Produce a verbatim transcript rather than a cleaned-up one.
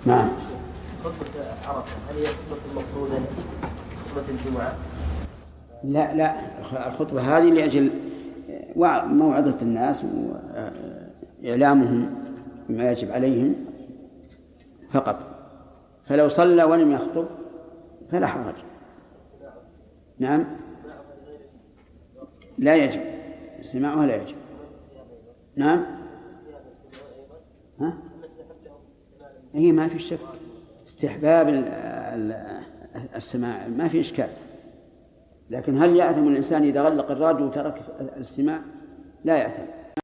نعم. خطبة عرفة هل هي خطبة المقصودة خطبة الجمعة؟ لا لا، الخطبة هذه لأجل موعظة الناس وإعلامهم بما يجب عليهم فقط، فلو صلى ولم يخطب فلا حرج. نعم، لا يجب استماعها، لا يجب. نعم، ها؟ هي ما في شك استحباب السماع، ما في إشكال، لكن هل يأثم الإنسان إذا غلق الراديو وترك الاستماع؟ لا يأثم.